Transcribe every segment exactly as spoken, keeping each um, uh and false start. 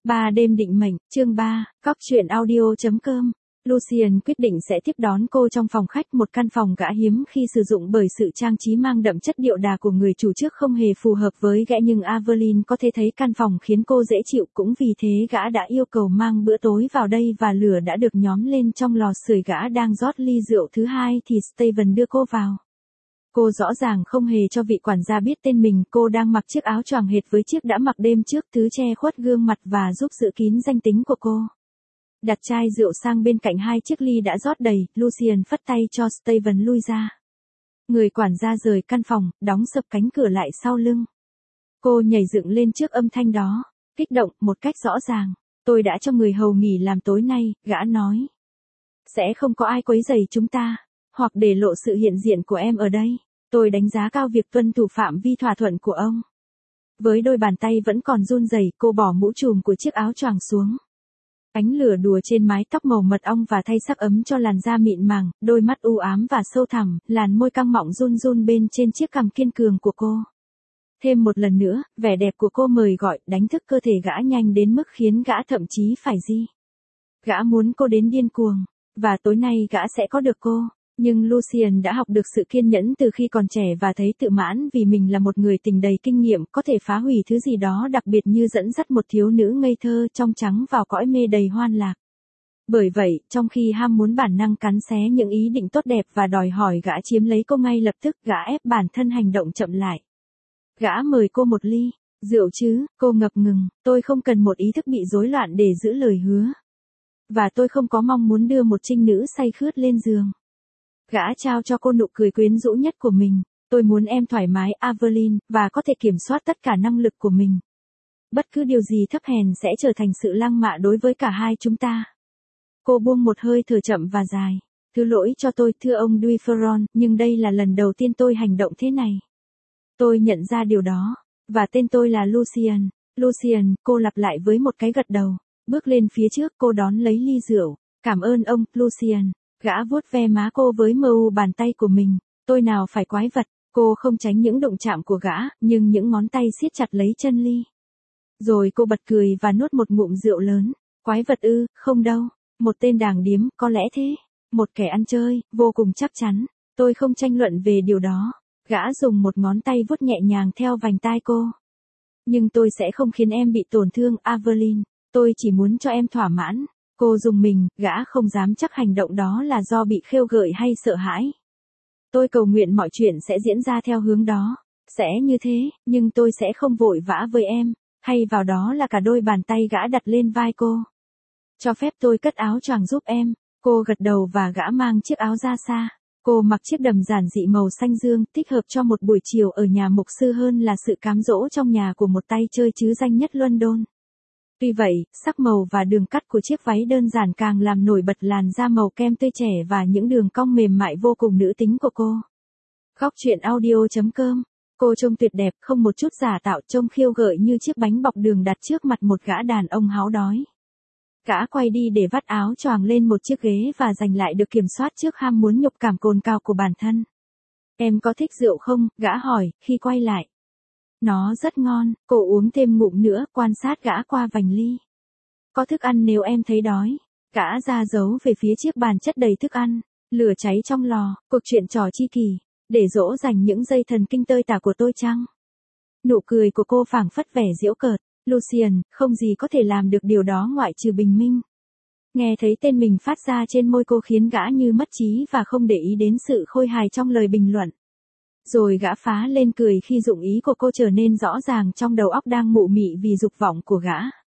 Ba đêm định mệnh, chương ba, cóc truyện audio chấm com. Lucien quyết định sẽ tiếp đón cô trong phòng khách, một căn phòng gã hiếm khi sử dụng bởi sự trang trí mang đậm chất điệu đà của người chủ trước không hề phù hợp với gã, nhưng Aveline có thể thấy căn phòng khiến cô dễ chịu, cũng vì thế gã đã yêu cầu mang bữa tối vào đây và lửa đã được nhóm lên trong lò sưởi. Gã đang rót ly rượu thứ hai thì Steven đưa cô vào. Cô rõ ràng không hề cho vị quản gia biết tên mình, cô đang mặc chiếc áo choàng hệt với chiếc đã mặc đêm trước, thứ che khuất gương mặt và giúp giữ kín danh tính của cô. Đặt chai rượu sang bên cạnh hai chiếc ly đã rót đầy, Lucien phất tay cho Steven lui ra. Người quản gia rời căn phòng, đóng sập cánh cửa lại sau lưng. Cô nhảy dựng lên trước âm thanh đó, kích động một cách rõ ràng. Tôi đã cho người hầu nghỉ làm tối nay, gã nói. Sẽ không có ai quấy rầy chúng ta, hoặc để lộ sự hiện diện của em ở đây. Tôi đánh giá cao việc tuân thủ phạm vi thỏa thuận của ông. Với đôi bàn tay vẫn còn run rẩy, cô bỏ mũ trùm của chiếc áo choàng xuống. Ánh lửa đùa trên mái tóc màu mật ong và thay sắc ấm cho làn da mịn màng, đôi mắt u ám và sâu thẳm, làn môi căng mọng run run bên trên chiếc cằm kiên cường của cô. Thêm một lần nữa, vẻ đẹp của cô mời gọi, đánh thức cơ thể gã nhanh đến mức khiến gã thậm chí phải di. Gã muốn cô đến điên cuồng, và tối nay gã sẽ có được cô. Nhưng Lucien đã học được sự kiên nhẫn từ khi còn trẻ và thấy tự mãn vì mình là một người tình đầy kinh nghiệm, có thể phá hủy thứ gì đó đặc biệt như dẫn dắt một thiếu nữ ngây thơ trong trắng vào cõi mê đầy hoan lạc. Bởi vậy, trong khi ham muốn bản năng cắn xé những ý định tốt đẹp và đòi hỏi gã chiếm lấy cô ngay lập tức, gã ép bản thân hành động chậm lại. Gã mời cô một ly rượu chứ, cô ngập ngừng, tôi không cần một ý thức bị rối loạn để giữ lời hứa. Và tôi không có mong muốn đưa một trinh nữ say khướt lên giường. Gã trao cho cô nụ cười quyến rũ nhất của mình. Tôi muốn em thoải mái, Aveline, và có thể kiểm soát tất cả năng lực của mình. Bất cứ điều gì thấp hèn sẽ trở thành sự lăng mạ đối với cả hai chúng ta. Cô buông một hơi thở chậm và dài. Thứ lỗi cho tôi, thưa ông Duferron, nhưng đây là lần đầu tiên tôi hành động thế này. Tôi nhận ra điều đó. Và tên tôi là Lucien. Lucien, cô lặp lại với một cái gật đầu. Bước lên phía trước, cô đón lấy ly rượu. Cảm ơn ông, Lucien. Gã vuốt ve má cô với mờ u bàn tay của mình. Tôi nào phải quái vật. Cô không tránh những đụng chạm của gã, nhưng những ngón tay siết chặt lấy chân ly. Rồi cô bật cười và nuốt một ngụm rượu lớn. Quái vật ư, không đâu. Một tên đàng điếm, có lẽ thế. Một kẻ ăn chơi, vô cùng chắc chắn. Tôi không tranh luận về điều đó. Gã dùng một ngón tay vuốt nhẹ nhàng theo vành tai cô. Nhưng tôi sẽ không khiến em bị tổn thương, Aveline. Tôi chỉ muốn cho em thỏa mãn. Cô dùng mình, gã không dám chắc hành động đó là do bị khêu gợi hay sợ hãi. Tôi cầu nguyện mọi chuyện sẽ diễn ra theo hướng đó. Sẽ như thế, nhưng tôi sẽ không vội vã với em. Hay vào đó là cả đôi bàn tay gã đặt lên vai cô. Cho phép tôi cất áo choàng giúp em. Cô gật đầu và gã mang chiếc áo ra xa. Cô mặc chiếc đầm giản dị màu xanh dương, thích hợp cho một buổi chiều ở nhà mục sư hơn là sự cám dỗ trong nhà của một tay chơi chứ danh nhất London. Tuy vậy, sắc màu và đường cắt của chiếc váy đơn giản càng làm nổi bật làn da màu kem tươi trẻ và những đường cong mềm mại vô cùng nữ tính của cô. Góc truyện audio chấm com. Cô trông tuyệt đẹp, không một chút giả tạo, trông khiêu gợi như chiếc bánh bọc đường đặt trước mặt một gã đàn ông háo đói. Gã quay đi để vắt áo choàng lên một chiếc ghế và giành lại được kiểm soát trước ham muốn nhục cảm cồn cào của bản thân. Em có thích rượu không? Gã hỏi, khi quay lại. Nó rất ngon, cô uống thêm ngụm nữa, quan sát gã qua vành ly. Có thức ăn nếu em thấy đói. Gã ra dấu về phía chiếc bàn chất đầy thức ăn, lửa cháy trong lò, cuộc chuyện trò chi kỳ, để dỗ dành những giây thần kinh tơi tả của tôi chăng? Nụ cười của cô phảng phất vẻ giễu cợt. Lucien, không gì có thể làm được điều đó ngoại trừ bình minh. Nghe thấy tên mình phát ra trên môi cô khiến gã như mất trí và không để ý đến sự khôi hài trong lời bình luận. Rồi gã phá lên cười khi dụng ý của cô trở nên rõ ràng trong đầu óc đang mụ mị vì dục vọng của gã.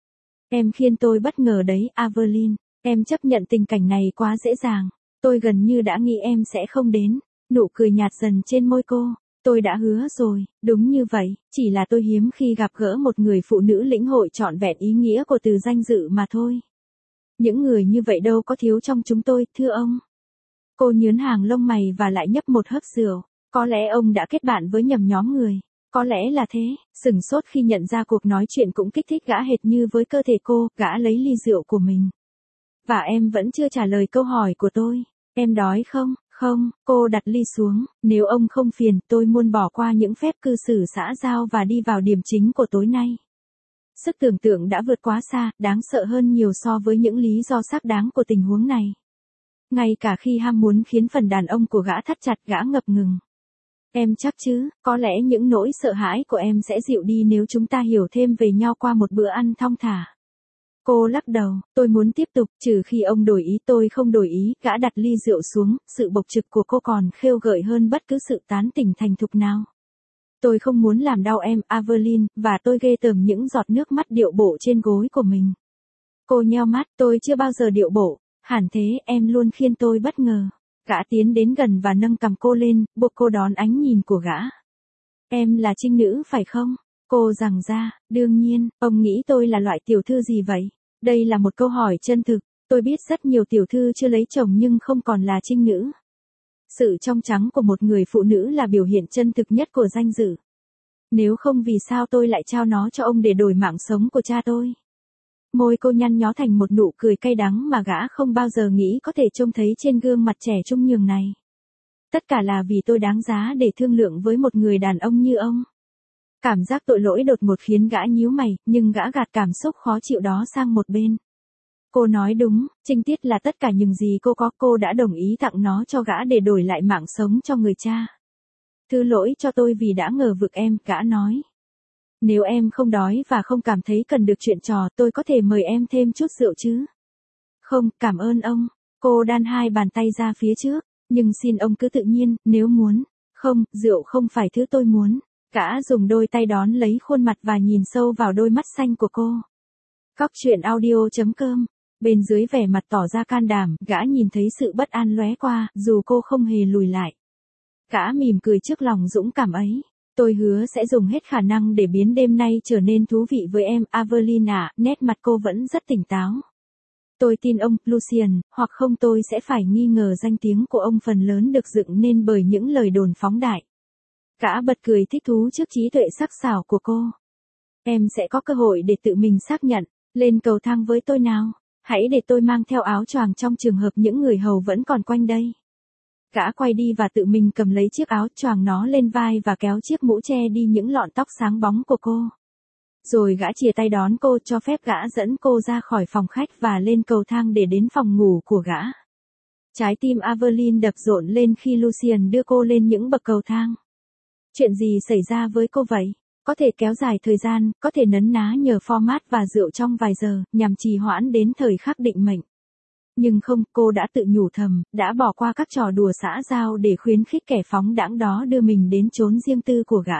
Em khiến tôi bất ngờ đấy, Aveline. Em chấp nhận tình cảnh này quá dễ dàng. Tôi gần như đã nghĩ em sẽ không đến. Nụ cười nhạt dần trên môi cô. Tôi đã hứa rồi, đúng như vậy, chỉ là tôi hiếm khi gặp gỡ một người phụ nữ lĩnh hội trọn vẹn ý nghĩa của từ danh dự mà thôi. Những người như vậy đâu có thiếu trong chúng tôi, thưa ông. Cô nhướn hàng lông mày và lại nhấp một hớp rượu. Có lẽ ông đã kết bạn với nhầm nhóm người. Có lẽ là thế. Sửng sốt khi nhận ra cuộc nói chuyện cũng kích thích gã hệt như với cơ thể cô. Gã lấy ly rượu của mình. Và em vẫn chưa trả lời câu hỏi của tôi. Em đói không? Không, cô đặt ly xuống. Nếu ông không phiền, tôi muốn bỏ qua những phép cư xử xã giao và đi vào điểm chính của tối nay. Sức tưởng tượng đã vượt quá xa, đáng sợ hơn nhiều so với những lý do xác đáng của tình huống này. Ngay cả khi ham muốn khiến phần đàn ông của gã thắt chặt, gã ngập ngừng. Em chắc chứ, có lẽ những nỗi sợ hãi của em sẽ dịu đi nếu chúng ta hiểu thêm về nhau qua một bữa ăn thong thả. Cô lắc đầu, tôi muốn tiếp tục, trừ khi ông đổi ý. Tôi không đổi ý. Gã đặt ly rượu xuống, sự bộc trực của cô còn khêu gợi hơn bất cứ sự tán tỉnh thành thục nào. Tôi không muốn làm đau em, Aveline, và tôi ghê tởm những giọt nước mắt điệu bộ trên gối của mình. Cô nheo mắt, tôi chưa bao giờ điệu bộ. Hẳn thế, em luôn khiến tôi bất ngờ. Gã tiến đến gần và nâng cằm cô lên, buộc cô đón ánh nhìn của gã. Em là trinh nữ phải không? Cô giằng ra, đương nhiên, ông nghĩ tôi là loại tiểu thư gì vậy? Đây là một câu hỏi chân thực. Tôi biết rất nhiều tiểu thư chưa lấy chồng nhưng không còn là trinh nữ. Sự trong trắng của một người phụ nữ là biểu hiện chân thực nhất của danh dự. Nếu không vì sao tôi lại trao nó cho ông để đổi mạng sống của cha tôi? Môi cô nhăn nhó thành một nụ cười cay đắng mà gã không bao giờ nghĩ có thể trông thấy trên gương mặt trẻ trung nhường này. Tất cả là vì tôi đáng giá để thương lượng với một người đàn ông như ông. Cảm giác tội lỗi đột ngột khiến gã nhíu mày, nhưng gã gạt cảm xúc khó chịu đó sang một bên. Cô nói đúng, trinh tiết là tất cả những gì cô có. Cô đã đồng ý tặng nó cho gã để đổi lại mạng sống cho người cha. Thứ lỗi cho tôi vì đã ngờ vực em, gã nói. Nếu em không đói và không cảm thấy cần được chuyện trò, tôi có thể mời em thêm chút rượu chứ? Không, cảm ơn ông. Cô đan hai bàn tay ra phía trước, nhưng xin ông cứ tự nhiên, nếu muốn. Không, rượu không phải thứ tôi muốn. Gã dùng đôi tay đón lấy khuôn mặt và nhìn sâu vào đôi mắt xanh của cô. Cóc truyện audio chấm com. Bên dưới vẻ mặt tỏ ra can đảm, gã nhìn thấy sự bất an lóe qua, dù cô không hề lùi lại. Gã mỉm cười trước lòng dũng cảm ấy. Tôi hứa sẽ dùng hết khả năng để biến đêm nay trở nên thú vị với em, Aveline ạ. Nét mặt cô vẫn rất tỉnh táo. Tôi tin ông, Lucien, hoặc không tôi sẽ phải nghi ngờ danh tiếng của ông phần lớn được dựng nên bởi những lời đồn phóng đại. Gã bật cười thích thú trước trí tuệ sắc sảo của cô. Em sẽ có cơ hội để tự mình xác nhận. Lên cầu thang với tôi nào. Hãy để tôi mang theo áo choàng trong trường hợp những người hầu vẫn còn quanh đây. Gã quay đi và tự mình cầm lấy chiếc áo choàng nó lên vai và kéo chiếc mũ che đi những lọn tóc sáng bóng của cô. Rồi gã chìa tay đón cô, cho phép gã dẫn cô ra khỏi phòng khách và lên cầu thang để đến phòng ngủ của gã. Trái tim Aveline đập rộn lên khi Lucien đưa cô lên những bậc cầu thang. Chuyện gì xảy ra với cô vậy? Có thể kéo dài thời gian, có thể nấn ná nhờ format và rượu trong vài giờ, nhằm trì hoãn đến thời khắc định mệnh. Nhưng không, cô đã tự nhủ thầm, đã bỏ qua các trò đùa xã giao để khuyến khích kẻ phóng đãng đó đưa mình đến chốn riêng tư của gã.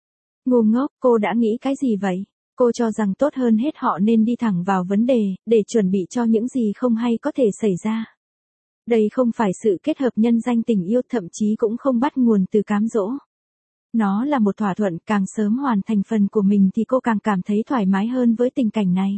Ngu ngốc, cô đã nghĩ cái gì vậy? Cô cho rằng tốt hơn hết họ nên đi thẳng vào vấn đề, để chuẩn bị cho những gì không hay có thể xảy ra. Đây không phải sự kết hợp nhân danh tình yêu, thậm chí cũng không bắt nguồn từ cám dỗ. Nó là một thỏa thuận, càng sớm hoàn thành phần của mình thì cô càng cảm thấy thoải mái hơn với tình cảnh này.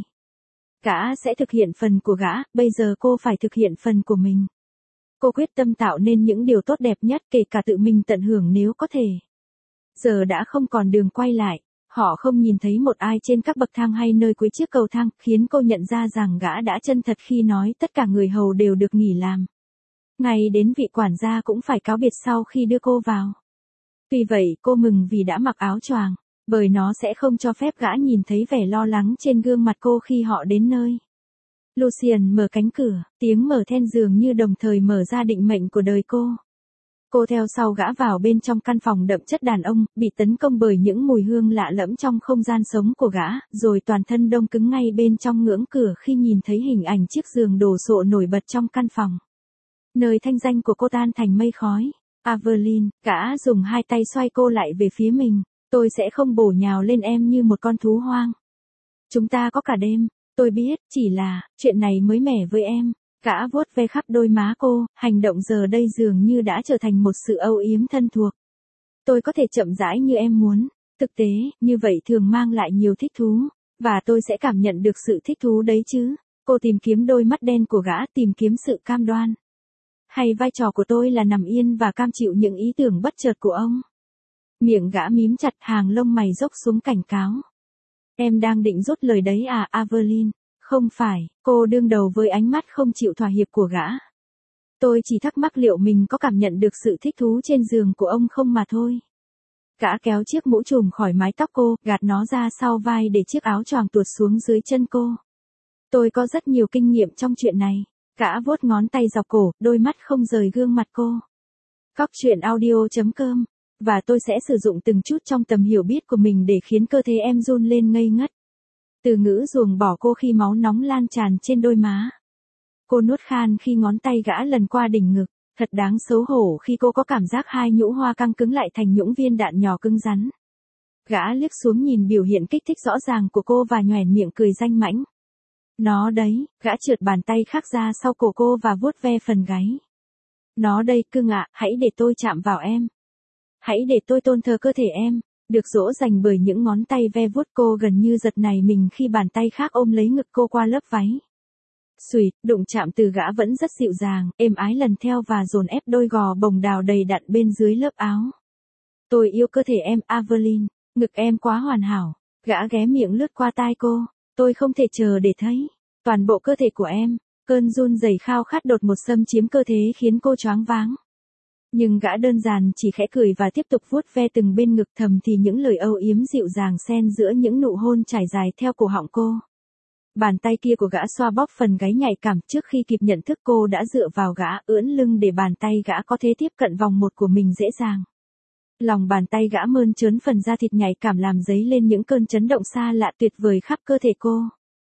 Gã sẽ thực hiện phần của gã, bây giờ cô phải thực hiện phần của mình. Cô quyết tâm tạo nên những điều tốt đẹp nhất, kể cả tự mình tận hưởng nếu có thể. Giờ đã không còn đường quay lại. Họ không nhìn thấy một ai trên các bậc thang hay nơi cuối chiếc cầu thang, khiến cô nhận ra rằng gã đã chân thật khi nói tất cả người hầu đều được nghỉ làm. Ngay đến vị quản gia cũng phải cáo biệt sau khi đưa cô vào. Tuy vậy, cô mừng vì đã mặc áo choàng, bởi nó sẽ không cho phép gã nhìn thấy vẻ lo lắng trên gương mặt cô khi họ đến nơi. Lucien mở cánh cửa, tiếng mở then dường như đồng thời mở ra định mệnh của đời cô. Cô theo sau gã vào bên trong căn phòng đậm chất đàn ông, bị tấn công bởi những mùi hương lạ lẫm trong không gian sống của gã, rồi toàn thân đông cứng ngay bên trong ngưỡng cửa khi nhìn thấy hình ảnh chiếc giường đồ sộ nổi bật trong căn phòng. Nơi thanh danh của cô tan thành mây khói. Aveline, gã dùng hai tay xoay cô lại về phía mình. Tôi sẽ không bổ nhào lên em như một con thú hoang. Chúng ta có cả đêm. Tôi biết, chỉ là, chuyện này mới mẻ với em. Gã vuốt ve khắp đôi má cô, hành động giờ đây dường như đã trở thành một sự âu yếm thân thuộc. Tôi có thể chậm rãi như em muốn. Thực tế, như vậy thường mang lại nhiều thích thú. Và tôi sẽ cảm nhận được sự thích thú đấy chứ. Cô tìm kiếm đôi mắt đen của gã, tìm kiếm sự cam đoan. Hay vai trò của tôi là nằm yên và cam chịu những ý tưởng bất chợt của ông? Miệng gã mím chặt, hàng lông mày dốc xuống cảnh cáo. Em đang định rút lời đấy à, Aveline? Không phải, cô đương đầu với ánh mắt không chịu thỏa hiệp của gã. Tôi chỉ thắc mắc liệu mình có cảm nhận được sự thích thú trên giường của ông không mà thôi. Gã kéo chiếc mũ trùm khỏi mái tóc cô, gạt nó ra sau vai để chiếc áo choàng tuột xuống dưới chân cô. Tôi có rất nhiều kinh nghiệm trong chuyện này. Gã vuốt ngón tay dọc cổ, đôi mắt không rời gương mặt cô. Cóc truyện audio chấm com. Và tôi sẽ sử dụng từng chút trong tầm hiểu biết của mình để khiến cơ thể em run lên ngây ngất. Từ ngữ ruồng bỏ cô khi máu nóng lan tràn trên đôi má. Cô nuốt khan khi ngón tay gã lần qua đỉnh ngực. Thật đáng xấu hổ khi cô có cảm giác hai nhũ hoa căng cứng lại thành những viên đạn nhỏ cứng rắn. Gã liếc xuống nhìn biểu hiện kích thích rõ ràng của cô và nhoẻn miệng cười danh mãnh. Nó đấy, gã trượt bàn tay khác ra sau cổ cô và vuốt ve phần gáy. Nó đây cưng ạ, hãy để tôi chạm vào em. Hãy để tôi tôn thờ cơ thể em. Được dỗ dành bởi những ngón tay ve vuốt cô gần như giật nảy mình khi bàn tay khác ôm lấy ngực cô qua lớp váy. Xùyt, đụng chạm từ gã vẫn rất dịu dàng, êm ái lần theo và dồn ép đôi gò bồng đào đầy đặn bên dưới lớp áo. Tôi yêu cơ thể em, Aveline, ngực em quá hoàn hảo. Gã ghé miệng lướt qua tai cô. Tôi không thể chờ để thấy toàn bộ cơ thể của em. Cơn run rẩy khao khát đột ngột xâm chiếm cơ thể khiến cô choáng váng. Nhưng gã đơn giản chỉ khẽ cười và tiếp tục vuốt ve từng bên ngực, thầm thì những lời âu yếm dịu dàng xen giữa những nụ hôn trải dài theo cổ họng cô. Bàn tay kia của gã xoa bóp phần gáy nhạy cảm, trước khi kịp nhận thức cô đã dựa vào gã, ưỡn lưng để bàn tay gã có thể tiếp cận vòng một của mình dễ dàng. Lòng bàn tay gã mơn trớn phần da thịt nhạy cảm làm dấy lên những cơn chấn động xa lạ tuyệt vời khắp cơ thể cô.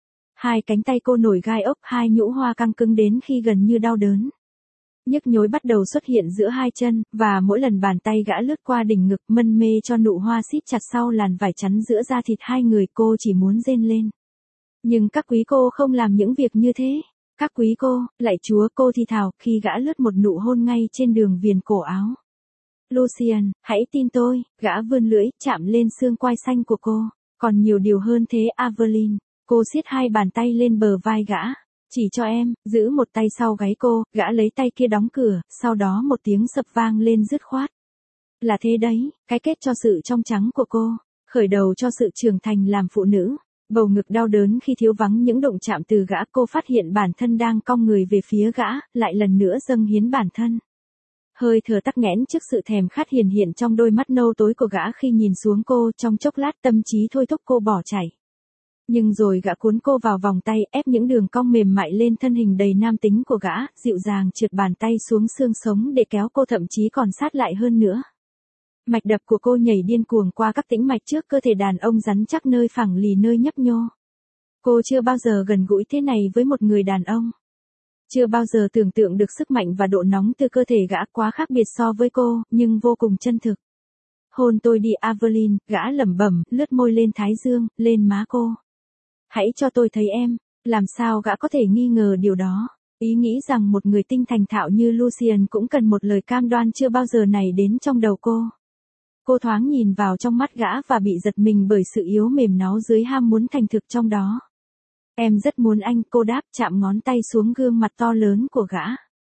Hai cánh tay cô nổi gai ốc, hai nhũ hoa căng cứng đến khi gần như đau đớn. Nhức nhối bắt đầu xuất hiện giữa hai chân, và mỗi lần bàn tay gã lướt qua đỉnh ngực mân mê cho nụ hoa xít chặt sau làn vải chắn giữa da thịt hai người, cô chỉ muốn rên lên. Nhưng các quý cô không làm những việc như thế. Các quý cô, lạy chúa, cô thì thào khi gã lướt một nụ hôn ngay trên đường viền cổ áo. Lucien, hãy tin tôi, gã vươn lưỡi, chạm lên xương quai xanh của cô. Còn nhiều điều hơn thế, Aveline. Cô siết hai bàn tay lên bờ vai gã. Chỉ cho em, giữ một tay sau gáy cô, gã lấy tay kia đóng cửa, sau đó một tiếng sập vang lên dứt khoát. Là thế đấy, cái kết cho sự trong trắng của cô, khởi đầu cho sự trưởng thành làm phụ nữ. Bầu ngực đau đớn khi thiếu vắng những động chạm từ gã, cô phát hiện bản thân đang cong người về phía gã, lại lần nữa dâng hiến bản thân. Hơi thở tắc nghẽn trước sự thèm khát hiển hiện trong đôi mắt nâu tối của gã khi nhìn xuống cô, trong chốc lát tâm trí thôi thúc cô bỏ chạy. Nhưng rồi gã cuốn cô vào vòng tay, ép những đường cong mềm mại lên thân hình đầy nam tính của gã, dịu dàng trượt bàn tay xuống xương sống để kéo cô thậm chí còn sát lại hơn nữa. Mạch đập của cô nhảy điên cuồng qua các tĩnh mạch trước cơ thể đàn ông rắn chắc nơi phẳng lì nơi nhấp nhô. Cô chưa bao giờ gần gũi thế này với một người đàn ông. Chưa bao giờ tưởng tượng được sức mạnh và độ nóng từ cơ thể gã, quá khác biệt so với cô, nhưng vô cùng chân thực. Hôn tôi đi Aveline, gã lẩm bẩm, lướt môi lên thái dương, lên má cô. Hãy cho tôi thấy em. Làm sao gã có thể nghi ngờ điều đó? Ý nghĩ rằng một người tinh thành thạo như Lucien cũng cần một lời cam đoan chưa bao giờ này đến trong đầu cô. Cô thoáng nhìn vào trong mắt gã và bị giật mình bởi sự yếu mềm náu dưới ham muốn thành thực trong đó. Em rất muốn anh, cô đáp, chạm ngón tay xuống gương mặt to lớn của gã.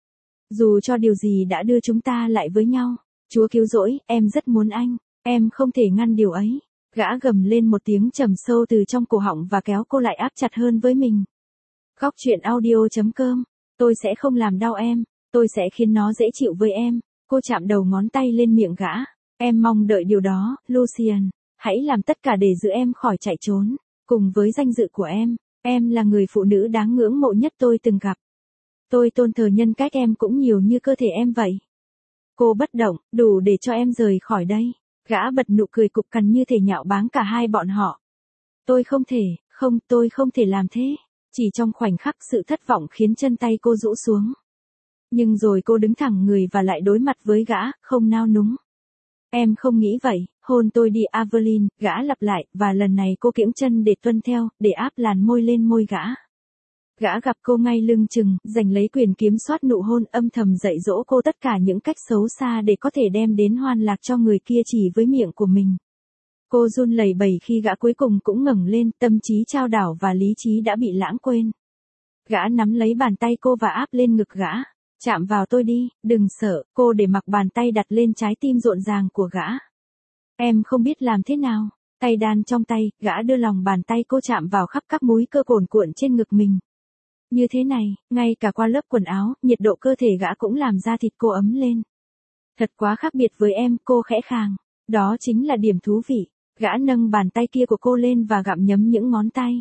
Dù cho điều gì đã đưa chúng ta lại với nhau, Chúa cứu rỗi, em rất muốn anh, em không thể ngăn điều ấy. Gã gầm lên một tiếng trầm sâu từ trong cổ họng và kéo cô lại áp chặt hơn với mình. Cóc truyện audio chấm com. Tôi sẽ không làm đau em, tôi sẽ khiến nó dễ chịu với em. Cô chạm đầu ngón tay lên miệng gã. Em mong đợi điều đó, Lucien. Hãy làm tất cả để giữ em khỏi chạy trốn. Cùng với danh dự của em, em là người phụ nữ đáng ngưỡng mộ nhất tôi từng gặp. Tôi tôn thờ nhân cách em cũng nhiều như cơ thể em vậy. Cô bất động, đủ để cho em rời khỏi đây. Gã bật nụ cười cục cằn như thể nhạo báng cả hai bọn họ. Tôi không thể, không, tôi không thể làm thế. Chỉ trong khoảnh khắc sự thất vọng khiến chân tay cô rũ xuống. Nhưng rồi cô đứng thẳng người và lại đối mặt với gã, không nao núng. Em không nghĩ vậy, hôn tôi đi Aveline, gã lặp lại, và lần này cô kiễng chân để tuân theo, để áp làn môi lên môi gã. Gã gặp cô ngay lưng chừng, giành lấy quyền kiểm soát nụ hôn, âm thầm dạy dỗ cô tất cả những cách xấu xa để có thể đem đến hoan lạc cho người kia chỉ với miệng của mình. Cô run lẩy bẩy khi gã cuối cùng cũng ngẩng lên, tâm trí chao đảo và lý trí đã bị lãng quên. Gã nắm lấy bàn tay cô và áp lên ngực gã. Chạm vào tôi đi, đừng sợ, cô để mặc bàn tay đặt lên trái tim rộn ràng của gã. Em không biết làm thế nào. Tay đan trong tay, gã đưa lòng bàn tay cô chạm vào khắp các múi cơ cuồn cuộn trên ngực mình. Như thế này, ngay cả qua lớp quần áo, nhiệt độ cơ thể gã cũng làm da thịt cô ấm lên. Thật quá khác biệt với em, cô khẽ khàng. Đó chính là điểm thú vị. Gã nâng bàn tay kia của cô lên và gặm nhấm những ngón tay.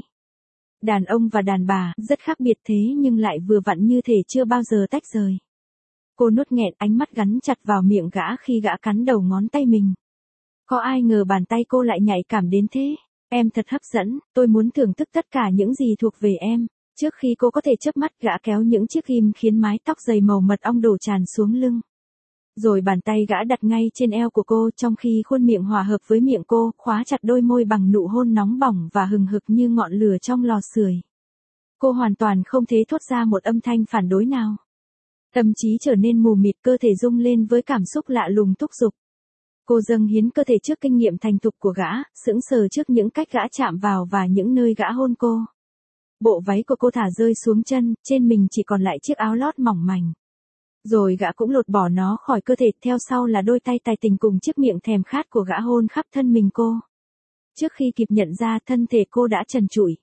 Đàn ông và đàn bà, rất khác biệt thế nhưng lại vừa vặn như thể chưa bao giờ tách rời. Cô nuốt nghẹn, ánh mắt gắn chặt vào miệng gã khi gã cắn đầu ngón tay mình. Có ai ngờ bàn tay cô lại nhạy cảm đến thế. Em thật hấp dẫn, tôi muốn thưởng thức tất cả những gì thuộc về em. Trước khi cô có thể chớp mắt, gã kéo những chiếc ghim khiến mái tóc dày màu mật ong đổ tràn xuống lưng. Rồi bàn tay gã đặt ngay trên eo của cô, trong khi khuôn miệng hòa hợp với miệng cô, khóa chặt đôi môi bằng nụ hôn nóng bỏng và hừng hực như ngọn lửa trong lò sưởi. Cô hoàn toàn không thể thốt ra một âm thanh phản đối nào. Tâm trí trở nên mù mịt, cơ thể rung lên với cảm xúc lạ lùng thúc giục. Cô dâng hiến cơ thể trước kinh nghiệm thành thục của gã, sững sờ trước những cách gã chạm vào và những nơi gã hôn cô. Bộ váy của cô thả rơi xuống chân, trên mình chỉ còn lại chiếc áo lót mỏng manh. Rồi gã cũng lột bỏ nó khỏi cơ thể, theo sau là đôi tay tài tình cùng chiếc miệng thèm khát của gã hôn khắp thân mình cô. Trước khi kịp nhận ra, thân thể cô đã trần trụi.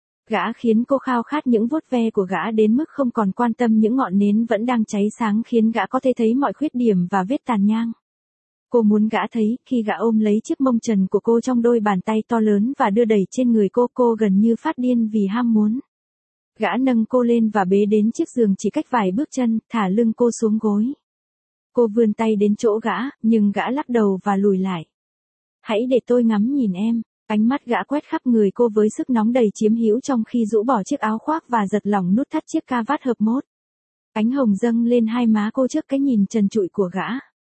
Gã khiến cô khao khát những vuốt ve của gã đến mức không còn quan tâm những ngọn nến vẫn đang cháy sáng, khiến gã có thể thấy mọi khuyết điểm và vết tàn nhang. Cô muốn gã thấy, khi gã ôm lấy chiếc mông trần của cô trong đôi bàn tay to lớn và đưa đẩy trên người cô, cô gần như phát điên vì ham muốn. Gã nâng cô lên và bế đến chiếc giường chỉ cách vài bước chân, thả lưng cô xuống gối. Cô vươn tay đến chỗ gã, nhưng gã lắc đầu và lùi lại. Hãy để tôi ngắm nhìn em. Ánh mắt gã quét khắp người cô với sức nóng đầy chiếm hữu trong khi rũ bỏ chiếc áo khoác và giật lỏng nút thắt chiếc ca vát hợp mốt. Ánh hồng dâng lên hai má cô trước cái nhìn trần trụi của gã.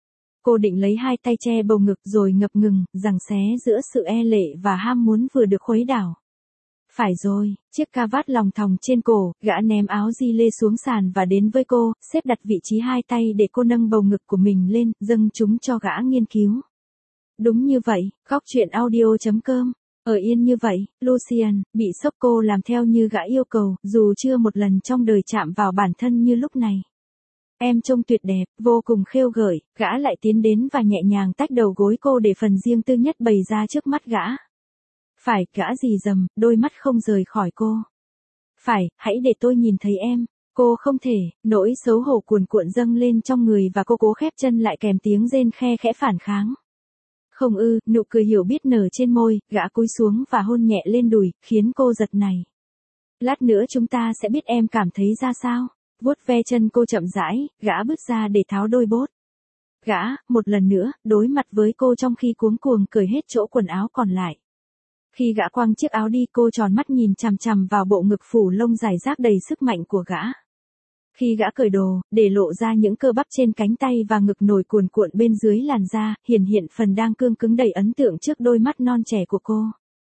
Cô định lấy hai tay che bầu ngực rồi ngập ngừng, giằng xé giữa sự e lệ và ham muốn vừa được khuấy đảo. Phải rồi, chiếc ca vát lòng thòng trên cổ, gã ném áo di lê xuống sàn và đến với cô, xếp đặt vị trí hai tay để cô nâng bầu ngực của mình lên, dâng chúng cho gã nghiên cứu. Đúng như vậy, góc truyện audio chấm com. Ở yên như vậy, Lucian, bị sốc, cô làm theo như gã yêu cầu, dù chưa một lần trong đời chạm vào bản thân như lúc này. Em trông tuyệt đẹp, vô cùng khêu gợi, gã lại tiến đến và nhẹ nhàng tách đầu gối cô để phần riêng tư nhất bày ra trước mắt gã. Phải, gã rì rầm, đôi mắt không rời khỏi cô. Phải, hãy để tôi nhìn thấy em. Cô không thể, nỗi xấu hổ cuồn cuộn dâng lên trong người và cô cố khép chân lại kèm tiếng rên khe khẽ phản kháng. Không ư, nụ cười hiểu biết nở trên môi, gã cúi xuống và hôn nhẹ lên đùi, khiến cô giật nảy. Lát nữa chúng ta sẽ biết em cảm thấy ra sao. Vuốt ve chân cô chậm rãi, gã bước ra để tháo đôi bốt. Gã, một lần nữa, đối mặt với cô trong khi cuống cuồng cởi hết chỗ quần áo còn lại. Khi gã quăng chiếc áo đi, cô tròn mắt nhìn chằm chằm vào bộ ngực phủ lông dài rác đầy sức mạnh của gã. Khi gã cởi đồ, để lộ ra những cơ bắp trên cánh tay và ngực nổi cuồn cuộn bên dưới làn da, hiển hiện phần đang cương cứng đầy ấn tượng trước đôi mắt non trẻ của cô.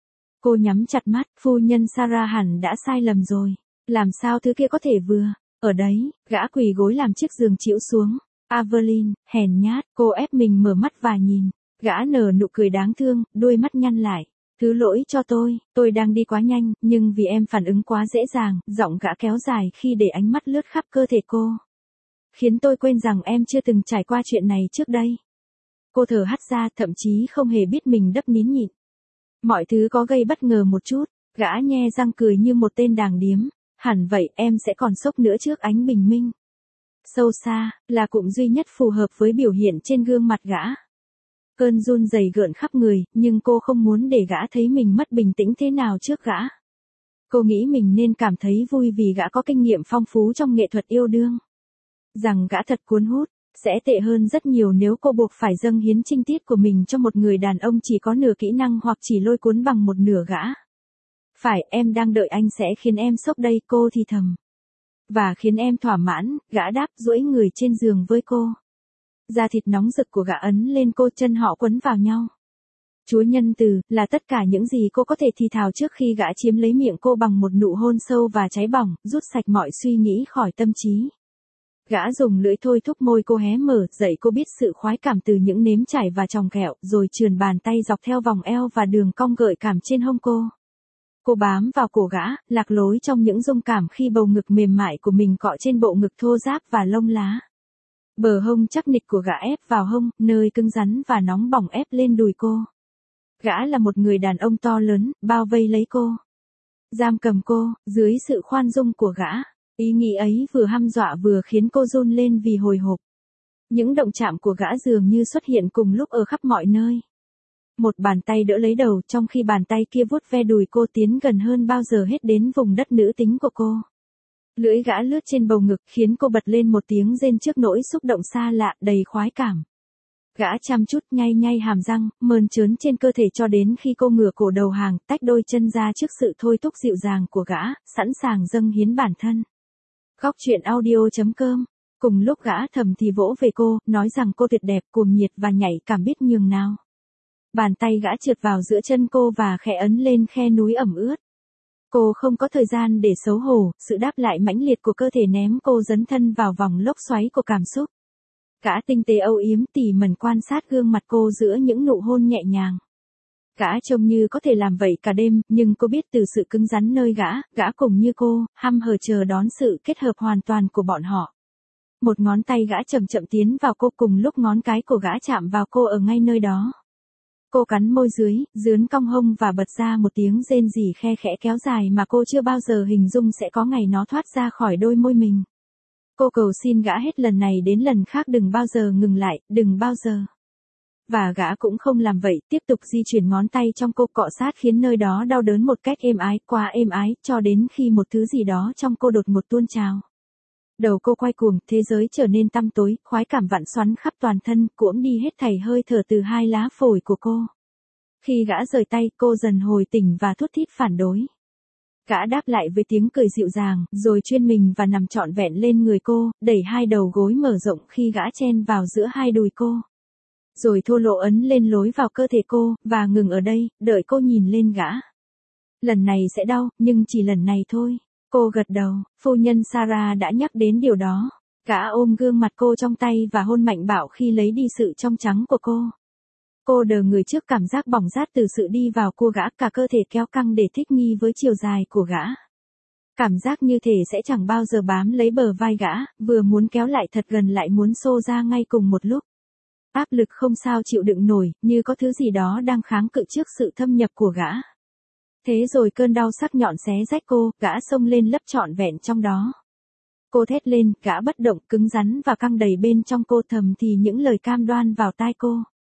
Cô nhắm chặt mắt, phu nhân Sarah hẳn đã sai lầm rồi. Làm sao thứ kia có thể vừa? Ở đấy, gã quỳ gối làm chiếc giường chĩu xuống. Aveline, hèn nhát, cô ép mình mở mắt và nhìn. Gã nở nụ cười đáng thương, đôi mắt nhăn lại. Thứ lỗi cho tôi, tôi đang đi quá nhanh, nhưng vì em phản ứng quá dễ dàng, giọng gã kéo dài khi để ánh mắt lướt khắp cơ thể cô. Khiến tôi quên rằng em chưa từng trải qua chuyện này trước đây. Cô thở hắt ra, thậm chí không hề biết mình đắp nín nhịn. Mọi thứ có gây bất ngờ một chút, gã nhe răng cười như một tên đàng điếm. Hẳn vậy, em sẽ còn sốc nữa trước ánh bình minh. Sâu xa, là cụm duy nhất phù hợp với biểu hiện trên gương mặt gã. Cơn run rẩy gợn khắp người, nhưng cô không muốn để gã thấy mình mất bình tĩnh thế nào trước gã. Cô nghĩ mình nên cảm thấy vui vì gã có kinh nghiệm phong phú trong nghệ thuật yêu đương. Rằng gã thật cuốn hút, sẽ tệ hơn rất nhiều nếu cô buộc phải dâng hiến trinh tiết của mình cho một người đàn ông chỉ có nửa kỹ năng hoặc chỉ lôi cuốn bằng một nửa gã. Phải, em đang đợi anh sẽ khiến em sốc đây, cô thì thầm. Và khiến em thỏa mãn, gã đáp, duỗi người trên giường với cô. Da thịt nóng rực của gã ấn lên cô, chân họ quấn vào nhau. Chúa nhân từ, là tất cả những gì cô có thể thì thào trước khi gã chiếm lấy miệng cô bằng một nụ hôn sâu và cháy bỏng, rút sạch mọi suy nghĩ khỏi tâm trí. Gã dùng lưỡi thôi thúc môi cô hé mở, dạy cô biết sự khoái cảm từ những nếm chảy và tròng kẹo, rồi trườn bàn tay dọc theo vòng eo và đường cong gợi cảm trên hông cô. Cô bám vào cổ gã, lạc lối trong những rung cảm khi bầu ngực mềm mại của mình cọ trên bộ ngực thô ráp và lông lá. Bờ hông chắc nịch của gã ép vào hông, nơi cứng rắn và nóng bỏng ép lên đùi cô. Gã là một người đàn ông to lớn, bao vây lấy cô. Giam cầm cô, dưới sự khoan dung của gã. Ý nghĩ ấy vừa hăm dọa vừa khiến cô run lên vì hồi hộp. Những động chạm của gã dường như xuất hiện cùng lúc ở khắp mọi nơi. Một bàn tay đỡ lấy đầu, trong khi bàn tay kia vuốt ve đùi cô tiến gần hơn bao giờ hết đến vùng đất nữ tính của cô. Lưỡi gã lướt trên bầu ngực khiến cô bật lên một tiếng rên trước nỗi xúc động xa lạ, đầy khoái cảm. Gã chăm chút nhay nhay hàm răng, mơn trớn trên cơ thể cho đến khi cô ngửa cổ đầu hàng, tách đôi chân ra trước sự thôi thúc dịu dàng của gã, sẵn sàng dâng hiến bản thân. Góc truyện audio chấm com. Cùng lúc gã thầm thì vỗ về cô, nói rằng cô tuyệt đẹp, cuồng nhiệt và nhạy cảm biết nhường nào. Bàn tay gã trượt vào giữa chân cô và khẽ ấn lên khe núi ẩm ướt. Cô không có thời gian để xấu hổ, sự đáp lại mãnh liệt của cơ thể ném cô dấn thân vào vòng lốc xoáy của cảm xúc. Gã tinh tế âu yếm tỉ mẩn quan sát gương mặt cô giữa những nụ hôn nhẹ nhàng. Gã trông như có thể làm vậy cả đêm, nhưng cô biết từ sự cứng rắn nơi gã, gã cũng như cô, hăm hở chờ đón sự kết hợp hoàn toàn của bọn họ. Một ngón tay gã chậm chậm tiến vào cô cùng lúc ngón cái của gã chạm vào cô ở ngay nơi đó. Cô cắn môi dưới, dướn cong hông và bật ra một tiếng rên rỉ khe khẽ kéo dài mà cô chưa bao giờ hình dung sẽ có ngày nó thoát ra khỏi đôi môi mình. Cô cầu xin gã hết lần này đến lần khác đừng bao giờ ngừng lại, đừng bao giờ. Và gã cũng không làm vậy, tiếp tục di chuyển ngón tay trong cô cọ sát khiến nơi đó đau đớn một cách êm ái, quá êm ái, cho đến khi một thứ gì đó trong cô đột ngột tuôn trào. Đầu cô quay cuồng, thế giới trở nên tăm tối, khoái cảm vặn xoắn khắp toàn thân, cuỗm đi hết thảy hơi thở từ hai lá phổi của cô. Khi gã rời tay, cô dần hồi tỉnh và thút thít phản đối. Gã đáp lại với tiếng cười dịu dàng, rồi chuyên mình và nằm trọn vẹn lên người cô, đẩy hai đầu gối mở rộng khi gã chen vào giữa hai đùi cô. Rồi thô lỗ ấn lên lối vào cơ thể cô, và ngừng ở đây, đợi cô nhìn lên gã. Lần này sẽ đau, nhưng chỉ lần này thôi. Cô gật đầu, phu nhân Sarah đã nhắc đến điều đó. Gã ôm gương mặt cô trong tay và hôn mạnh bạo khi lấy đi sự trong trắng của cô. Cô đờ người trước cảm giác bỏng rát từ sự đi vào của gã, cả cơ thể kéo căng để thích nghi với chiều dài của gã. Cảm giác như thể sẽ chẳng bao giờ bám lấy bờ vai gã, vừa muốn kéo lại thật gần lại muốn xô ra ngay cùng một lúc. Áp lực không sao chịu đựng nổi, như có thứ gì đó đang kháng cự trước sự thâm nhập của gã. Thế rồi cơn đau sắc nhọn xé rách cô, gã xông lên lấp trọn vẹn trong đó. Cô thét lên, gã bất động, cứng rắn và căng đầy bên trong cô, thầm thì những lời cam đoan vào tai cô.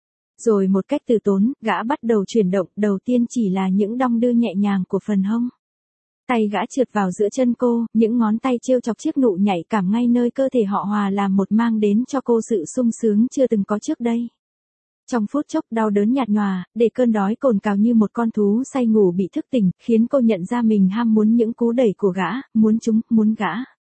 Rồi một cách từ tốn, gã bắt đầu chuyển động, đầu tiên chỉ là những đong đưa nhẹ nhàng của phần hông. Tay gã trượt vào giữa chân cô, những ngón tay trêu chọc chiếc nụ nhạy cảm ngay nơi cơ thể họ hòa làm một, mang đến cho cô sự sung sướng chưa từng có trước đây. Trong phút chốc đau đớn nhạt nhòa, để cơn đói cồn cào như một con thú say ngủ bị thức tỉnh, khiến cô nhận ra mình ham muốn những cú đẩy của gã, muốn chúng, muốn gã.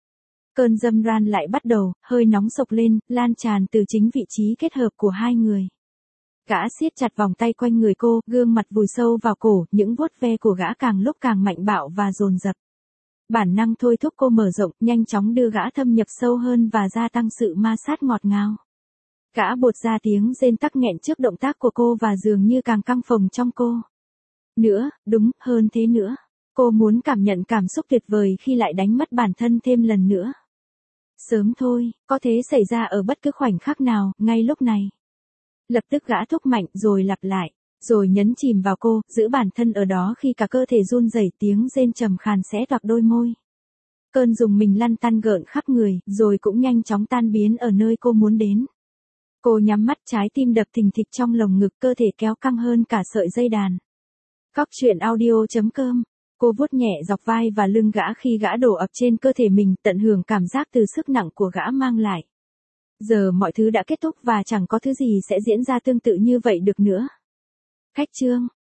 Cơn dâm ran lại bắt đầu, hơi nóng sộc lên, lan tràn từ chính vị trí kết hợp của hai người. Gã siết chặt vòng tay quanh người cô, gương mặt vùi sâu vào cổ, những vuốt ve của gã càng lúc càng mạnh bạo và dồn dập. Bản năng thôi thúc cô mở rộng, nhanh chóng đưa gã thâm nhập sâu hơn và gia tăng sự ma sát ngọt ngào. Gã buột ra tiếng rên tắc nghẹn trước động tác của cô và dường như càng căng phồng trong cô. Nữa, đúng, hơn thế nữa. Cô muốn cảm nhận cảm xúc tuyệt vời khi lại đánh mất bản thân thêm lần nữa. Sớm thôi, có thể xảy ra ở bất cứ khoảnh khắc nào, ngay lúc này. Lập tức gã thúc mạnh rồi lặp lại, rồi nhấn chìm vào cô, giữ bản thân ở đó khi cả cơ thể run rẩy, tiếng rên trầm khàn xé toạc đôi môi. Cơn rùng mình lăn tăn gợn khắp người, rồi cũng nhanh chóng tan biến ở nơi cô muốn đến. Cô nhắm mắt, trái tim đập thình thịch trong lồng ngực, cơ thể kéo căng hơn cả sợi dây đàn. Góc truyện audio chấm com. Cô vuốt nhẹ dọc vai và lưng gã khi gã đổ ập trên cơ thể mình, tận hưởng cảm giác từ sức nặng của gã mang lại. Giờ mọi thứ đã kết thúc và chẳng có thứ gì sẽ diễn ra tương tự như vậy được nữa. Khách chương.